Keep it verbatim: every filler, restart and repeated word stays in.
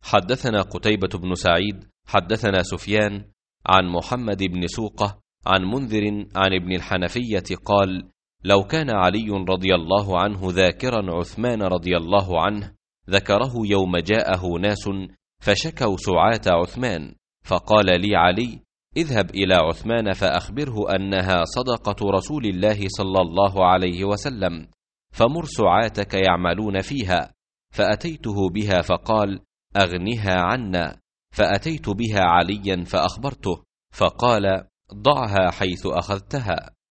حدثنا قتيبة بن سعيد حدثنا سفيان عن محمد بن سوقة عن منذر عن ابن الحنفية قال: لو كان علي رضي الله عنه ذاكرا عثمان رضي الله عنه ذكره يوم جاءه ناس فشكوا سعاة عثمان، فقال لي علي: اذهب إلى عثمان فأخبره أنها صدقة رسول الله صلى الله عليه وسلم، فمر سعاتك يعملون فيها. فأتيته بها فقال: أغنها عنا. فأتيت بها عليا فأخبرته، فقال: ضعها حيث أخذتها.